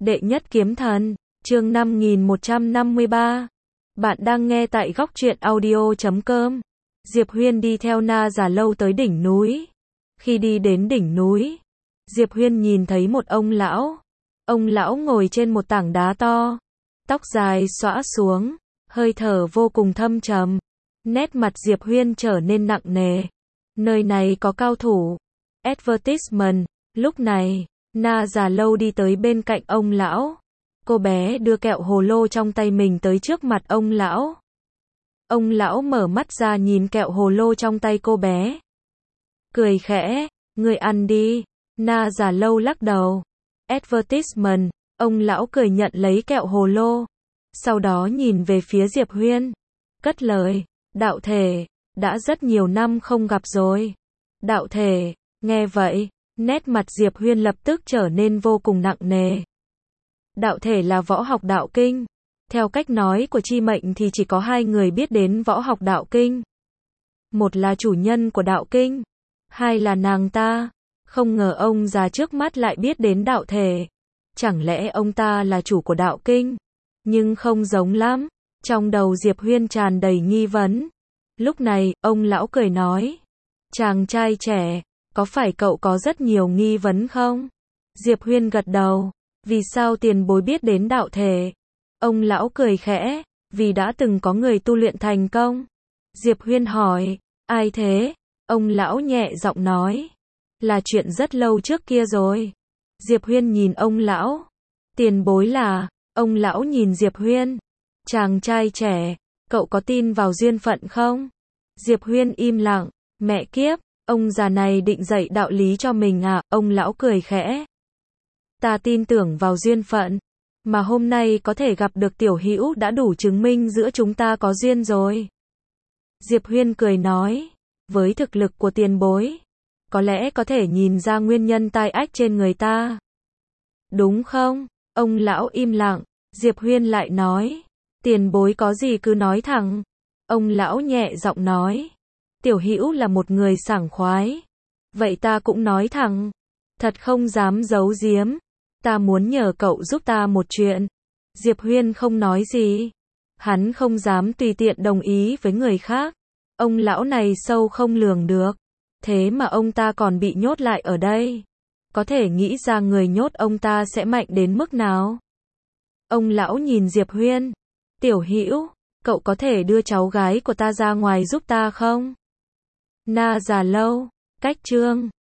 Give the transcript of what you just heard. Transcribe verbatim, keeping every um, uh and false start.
Đệ nhất kiếm thần, chương năm nghìn một trăm năm mươi ba. Bạn đang nghe tại góc truyện audio chấm com. Diệp Huyên đi theo Na Già Lâu tới đỉnh núi. Khi đi đến đỉnh núi, Diệp Huyên nhìn thấy một ông lão. Ông lão ngồi trên một tảng đá to, tóc dài xõa xuống, hơi thở vô cùng thâm trầm. Nét mặt Diệp Huyên trở nên nặng nề. Nơi này có cao thủ. Advertisement. Lúc này, Na Già Lâu đi tới bên cạnh ông lão. Cô bé đưa kẹo hồ lô trong tay mình tới trước mặt ông lão. Ông lão mở mắt ra nhìn kẹo hồ lô trong tay cô bé. Cười khẽ, người ăn đi. Na Già Lâu lắc đầu. Advertisement. Ông lão cười nhận lấy kẹo hồ lô. Sau đó nhìn về phía Diệp Huyên. Cất lời, đạo thể, đã rất nhiều năm không gặp rồi. Đạo thể, nghe vậy, nét mặt Diệp Huyên lập tức trở nên vô cùng nặng nề. Đạo thể là võ học đạo kinh. Theo cách nói của Chi Mệnh thì chỉ có hai người biết đến võ học đạo kinh. Một là chủ nhân của đạo kinh, hai là nàng ta. Không ngờ ông già trước mắt lại biết đến đạo thể. Chẳng lẽ ông ta là chủ của đạo kinh? Nhưng không giống lắm. Trong đầu Diệp Huyên tràn đầy nghi vấn. Lúc này, ông lão cười nói. Chàng trai trẻ, có phải cậu có rất nhiều nghi vấn không? Diệp Huyên gật đầu. Vì sao tiền bối biết đến đạo thể? Ông lão cười khẽ. Vì đã từng có người tu luyện thành công. Diệp Huyên hỏi. Ai thế? Ông lão nhẹ giọng nói. Là chuyện rất lâu trước kia rồi. Diệp Huyên nhìn ông lão. Tiền bối là? Ông lão nhìn Diệp Huyên. Chàng trai trẻ, cậu có tin vào duyên phận không? Diệp Huyên im lặng. Mẹ kiếp, ông già này định dạy đạo lý cho mình à? Ông lão cười khẽ. Ta tin tưởng vào duyên phận, mà hôm nay có thể gặp được Tiểu Hữu đã đủ chứng minh giữa chúng ta có duyên rồi. Diệp Huyên cười nói, với thực lực của tiền bối, có lẽ có thể nhìn ra nguyên nhân tai ách trên người ta. Đúng không? Ông lão im lặng. Diệp Huyên lại nói, tiền bối có gì cứ nói thẳng. Ông lão nhẹ giọng nói, Tiểu Hữu là một người sảng khoái. Vậy ta cũng nói thẳng, thật không dám giấu giếm. Ta muốn nhờ cậu giúp ta một chuyện. Diệp Huyên không nói gì. Hắn không dám tùy tiện đồng ý với người khác. Ông lão này sâu không lường được. Thế mà ông ta còn bị nhốt lại ở đây. Có thể nghĩ ra người nhốt ông ta sẽ mạnh đến mức nào. Ông lão nhìn Diệp Huyên. Tiểu Hữu, cậu có thể đưa cháu gái của ta ra ngoài giúp ta không? Na Già Lâu, cách chương